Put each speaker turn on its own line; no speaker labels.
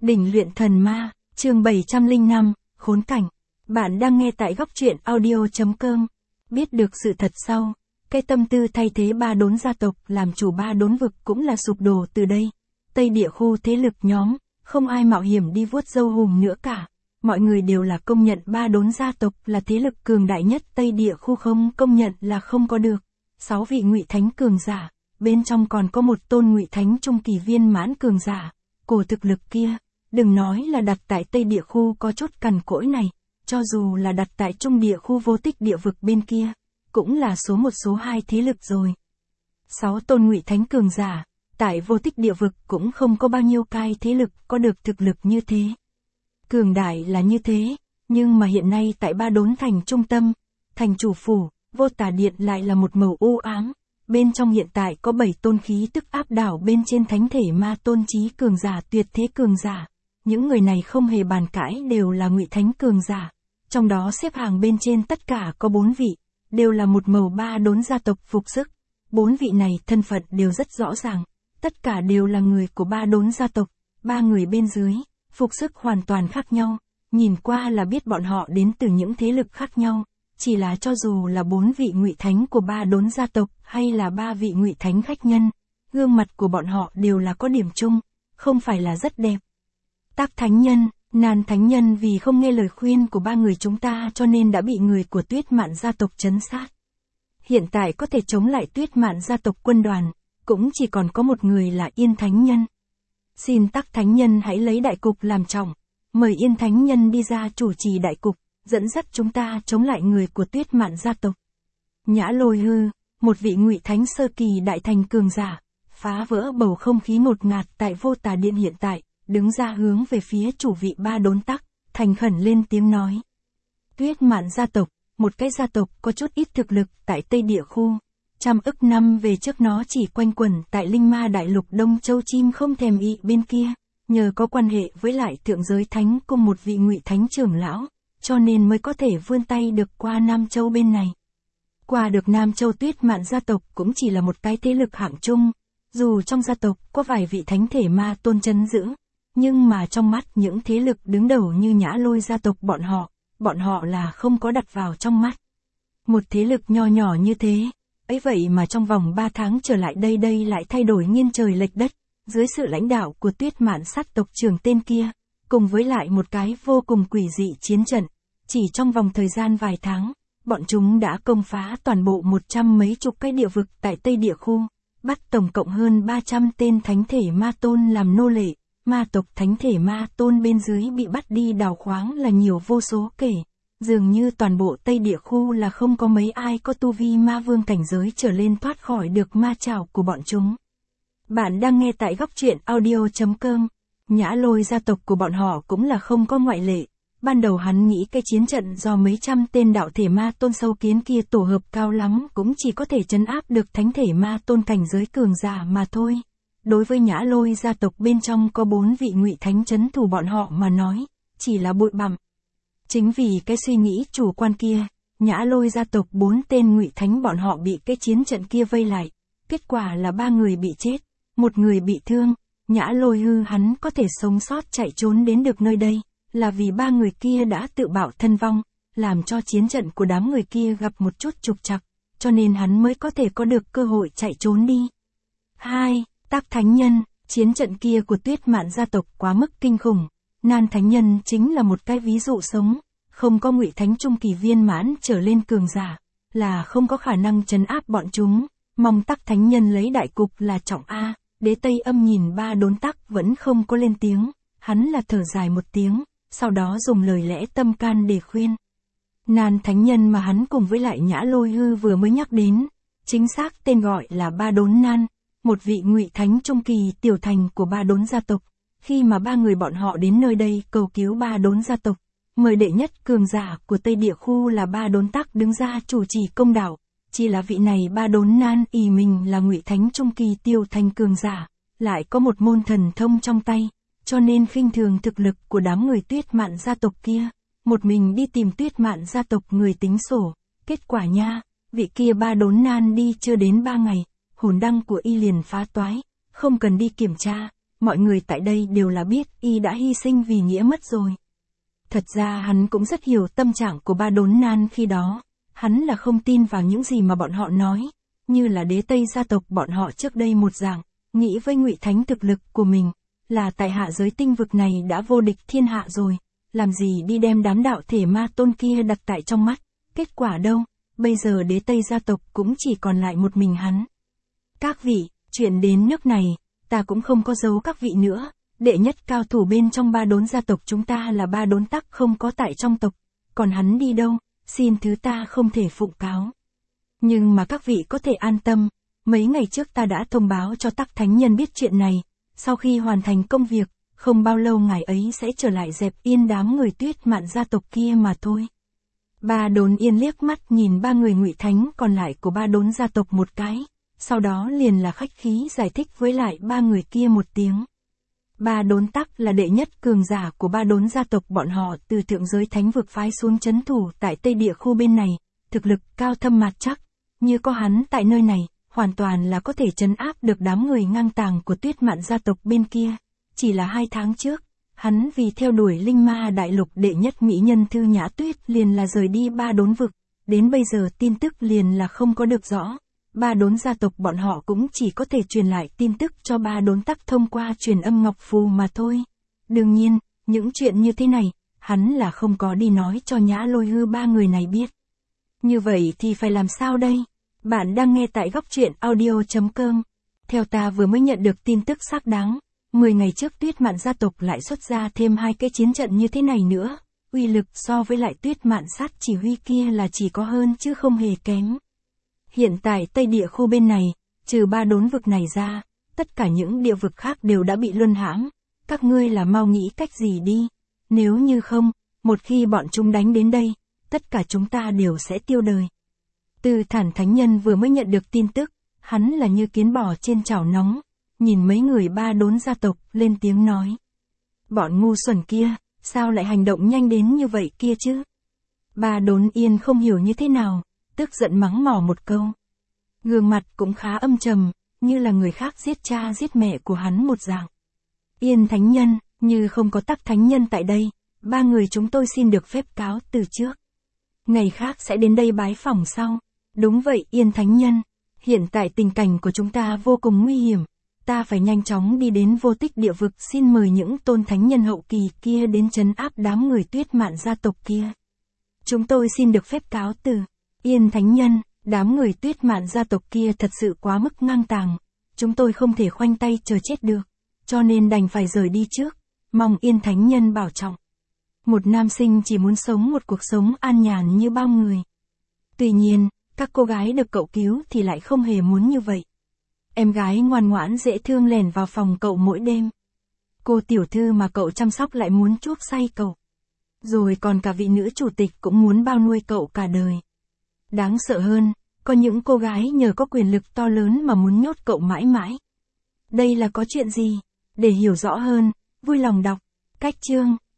Đỉnh luyện thần ma, chương 705, khốn cảnh. Bạn đang nghe tại góc truyện audio.com. Biết được sự thật sau, cái tâm tư thay thế ba đốn gia tộc làm chủ ba đốn vực cũng là sụp đổ từ đây. Tây địa khu thế lực nhóm, không ai mạo hiểm đi vuốt râu hùm nữa cả. Mọi người đều là công nhận ba đốn gia tộc là thế lực cường đại nhất Tây địa khu, không công nhận là không có được. 6 vị ngụy thánh cường giả, bên trong còn có một tôn ngụy thánh trung kỳ viên mãn cường giả. Cổ thực lực kia, đừng nói là đặt tại Tây địa khu có chút cằn cỗi này, cho dù là đặt tại Trung địa khu vô tích địa vực bên kia, cũng là số 1 số 2 thế lực rồi. 6 tôn ngụy thánh cường giả, tại vô tích địa vực cũng không có bao nhiêu cái thế lực có được thực lực như thế. Cường đại là như thế, nhưng mà hiện nay tại ba đốn thành trung tâm, thành chủ phủ, vô tà điện lại là một màu u ám. Bên trong hiện tại có 7 tôn khí tức áp đảo bên trên thánh thể ma tôn trí cường giả, tuyệt thế cường giả. Những người này không hề bàn cãi đều là ngụy thánh cường giả. Trong đó xếp hàng bên trên tất cả có 4 vị, đều là một màu ba đốn gia tộc phục sức. 4 vị này thân phận đều rất rõ ràng, tất cả đều là người của ba đốn gia tộc. 3 người bên dưới, phục sức hoàn toàn khác nhau, nhìn qua là biết bọn họ đến từ những thế lực khác nhau. Chỉ là cho dù là 4 vị ngụy thánh của ba đốn gia tộc hay là 3 vị ngụy thánh khách nhân, gương mặt của bọn họ đều là có điểm chung, không phải là rất đẹp. Tắc thánh nhân, Nan thánh nhân vì không nghe lời khuyên của 3 người chúng ta cho nên đã bị người của Tuyết Mạn gia tộc trấn sát. Hiện tại có thể chống lại Tuyết Mạn gia tộc quân đoàn, cũng chỉ còn có một người là Yên thánh nhân. Xin Tắc thánh nhân hãy lấy đại cục làm trọng, mời Yên thánh nhân đi ra chủ trì đại cục, dẫn dắt chúng ta chống lại người của Tuyết Mạn gia tộc. Nhã Lôi Hư, một vị ngụy thánh sơ kỳ đại thành cường giả, phá vỡ bầu không khí ngột ngạt tại vô tà điện hiện tại, đứng ra hướng về phía chủ vị ba đốn Tắc, thành khẩn lên tiếng nói. Tuyết Mạn gia tộc, một cái gia tộc có chút ít thực lực tại Tây địa khu. Trăm ức năm về trước nó chỉ quanh quẩn tại Linh Ma đại lục Đông Châu chim không thèm ị bên kia, nhờ có quan hệ với lại thượng giới thánh cùng một vị ngụy thánh trưởng lão, cho nên mới có thể vươn tay được qua Nam Châu bên này. Qua được Nam Châu, Tuyết Mạn gia tộc cũng chỉ là một cái thế lực hạng trung, dù trong gia tộc có vài vị thánh thể ma tôn trấn giữ, nhưng mà trong mắt những thế lực đứng đầu như Nhã Lôi gia tộc bọn họ là không có đặt vào trong mắt. Một thế lực nho nhỏ như thế, ấy vậy mà trong vòng 3 tháng trở lại đây lại thay đổi nghiêng trời lệch đất, dưới sự lãnh đạo của Tuyết Mạn sát tộc trưởng tên kia, cùng với lại một cái vô cùng quỷ dị chiến trận. Chỉ trong vòng thời gian vài tháng, bọn chúng đã công phá toàn bộ 100 mấy chục cái địa vực tại Tây địa khu, bắt tổng cộng hơn 300 tên thánh thể ma tôn làm nô lệ, ma tộc thánh thể ma tôn bên dưới bị bắt đi đào khoáng là nhiều vô số kể. Dường như toàn bộ Tây địa khu là không có mấy ai có tu vi ma vương cảnh giới trở lên thoát khỏi được ma trảo của bọn chúng. Bạn đang nghe tại góc truyện audio.com. Nhã Lôi gia tộc của bọn họ cũng là không có ngoại lệ. Ban đầu hắn nghĩ cái chiến trận do mấy trăm tên đạo thể ma tôn sâu kiến kia tổ hợp cao lắm cũng chỉ có thể trấn áp được thánh thể ma tôn cảnh giới cường giả mà thôi. Đối với Nhã Lôi gia tộc bên trong có 4 vị ngụy thánh trấn thủ bọn họ mà nói, chỉ là bụi bặm. Chính vì cái suy nghĩ chủ quan kia, Nhã Lôi gia tộc 4 tên ngụy thánh bọn họ bị cái chiến trận kia vây lại. Kết quả là 3 người bị chết, 1 người bị thương. Nhã Lôi Hư hắn có thể sống sót chạy trốn đến được nơi đây, là vì 3 người kia đã tự bạo thân vong, làm cho chiến trận của đám người kia gặp một chút trục trặc, cho nên hắn mới có thể có được cơ hội chạy trốn đi. 2. Tắc thánh nhân, chiến trận kia của Tuyết Mạn gia tộc quá mức kinh khủng. Nan thánh nhân chính là một cái ví dụ sống, không có ngụy thánh trung kỳ viên mãn trở lên cường giả, là không có khả năng trấn áp bọn chúng. Mong Tắc thánh nhân lấy đại cục là trọng a. Đế Tây Âm nhìn ba đốn Tắc vẫn không có lên tiếng, hắn là thở dài một tiếng, sau đó dùng lời lẽ tâm can để khuyên. Nan thánh nhân mà hắn cùng với lại Nhã Lôi Hư vừa mới nhắc đến, chính xác tên gọi là ba đốn Nan, một vị ngụy thánh trung kỳ tiểu thành của ba đốn gia tộc. Khi mà 3 người bọn họ đến nơi đây cầu cứu ba đốn gia tộc, mời đệ nhất cường giả của Tây địa khu là ba đốn Tắc đứng ra chủ trì công đạo. Chỉ là vị này ba đốn Nan ý mình là ngụy thánh trung kỳ tiểu thành cường giả, lại có một môn thần thông trong tay, cho nên khinh thường thực lực của đám người Tuyết Mạn gia tộc kia, một mình đi tìm Tuyết Mạn gia tộc người tính sổ. Kết quả nha, vị kia ba đốn Nan đi chưa đến 3 ngày, hồn đăng của y liền phá toái, không cần đi kiểm tra, mọi người tại đây đều là biết y đã hy sinh vì nghĩa mất rồi. Thật ra hắn cũng rất hiểu tâm trạng của ba đốn nan khi đó, hắn là không tin vào những gì mà bọn họ nói, như là đế Tây gia tộc bọn họ trước đây một dạng, nghĩ với Ngụy Thánh thực lực của mình, là tại hạ giới tinh vực này đã vô địch thiên hạ rồi, làm gì đi đem đám đạo thể ma tôn kia đặt tại trong mắt, kết quả đâu, bây giờ đế Tây gia tộc cũng chỉ còn lại một mình hắn. Các vị, chuyện đến nước này, ta cũng không có giấu các vị nữa, đệ nhất cao thủ bên trong ba đốn gia tộc chúng ta là ba đốn Tắc không có tại trong tộc, còn hắn đi đâu, xin thứ ta không thể phụng cáo. Nhưng mà các vị có thể an tâm, mấy ngày trước ta đã thông báo cho Tắc Thánh Nhân biết chuyện này, sau khi hoàn thành công việc, không bao lâu ngài ấy sẽ trở lại dẹp yên đám người Tuyết Mạn gia tộc kia mà thôi. Ba đốn Yên liếc mắt nhìn ba người Ngụy Thánh còn lại của ba đốn gia tộc một cái, sau đó liền là khách khí giải thích với lại ba người kia một tiếng. Ba đốn Tắc là đệ nhất cường giả của ba đốn gia tộc bọn họ từ thượng giới thánh vực phái xuống trấn thủ tại Tây Địa khu bên này, thực lực cao thâm mạt chắc, như có hắn tại nơi này, hoàn toàn là có thể trấn áp được đám người ngang tàng của Tuyết Mạn gia tộc bên kia. Chỉ là 2 tháng trước, hắn vì theo đuổi linh ma đại lục đệ nhất mỹ nhân Thư Nhã Tuyết liền là rời đi ba đốn vực, đến bây giờ tin tức liền là không có được rõ. Ba đốn gia tộc bọn họ cũng chỉ có thể truyền lại tin tức cho ba đốn Tắc thông qua truyền âm ngọc phù mà thôi. Đương nhiên, những chuyện như thế này, hắn là không có đi nói cho Nhã Lôi Hư ba người này biết. Như vậy thì phải làm sao đây? Bạn đang nghe tại góc truyện audio.com. Theo ta vừa mới nhận được tin tức xác đáng, 10 ngày trước Tuyết Mạn gia tộc lại xuất ra thêm 2 cái chiến trận như thế này nữa, uy lực so với lại Tuyết Mạn sát chỉ huy kia là chỉ có hơn chứ không hề kém. Hiện tại Tây Địa khu bên này, trừ ba đốn vực này ra, tất cả những địa vực khác đều đã bị luân hãm, các ngươi là mau nghĩ cách gì đi, nếu như không, một khi bọn chúng đánh đến đây, tất cả chúng ta đều sẽ tiêu đời. Từ Thản Thánh Nhân vừa mới nhận được tin tức, hắn là như kiến bò trên chảo nóng, nhìn mấy người ba đốn gia tộc lên tiếng nói. Bọn ngu xuẩn kia, sao lại hành động nhanh đến như vậy kia chứ? Ba đốn Yên không hiểu như thế nào, tức giận mắng mỏ một câu. Gương mặt cũng khá âm trầm, như là người khác giết cha giết mẹ của hắn một dạng. Yên Thánh Nhân, như không có Tắc Thánh Nhân tại đây, ba người chúng tôi xin được phép cáo từ trước. Ngày khác sẽ đến đây bái phỏng sau. Đúng vậy Yên Thánh Nhân, hiện tại tình cảnh của chúng ta vô cùng nguy hiểm, ta phải nhanh chóng đi đến Vô Tích địa vực xin mời những tôn thánh nhân hậu kỳ kia đến trấn áp đám người Tuyết Mạn gia tộc kia. Chúng tôi xin được phép cáo từ. Yên Thánh Nhân, đám người Tuyết Mạn gia tộc kia thật sự quá mức ngang tàng, chúng tôi không thể khoanh tay chờ chết được, cho nên đành phải rời đi trước, mong Yên Thánh Nhân bảo trọng. Một nam sinh chỉ muốn sống một cuộc sống an nhàn như bao người. Tuy nhiên, các cô gái được cậu cứu thì lại không hề muốn như vậy. Em gái ngoan ngoãn dễ thương lẻn vào phòng cậu mỗi đêm. Cô tiểu thư mà cậu chăm sóc lại muốn chuốc say cậu. Rồi còn cả vị nữ chủ tịch cũng muốn bao nuôi cậu cả đời. Đáng sợ hơn, có những cô gái nhờ có quyền lực to lớn mà muốn nhốt cậu mãi mãi. Đây là có chuyện gì? Để hiểu rõ hơn, vui lòng đọc. Cách chương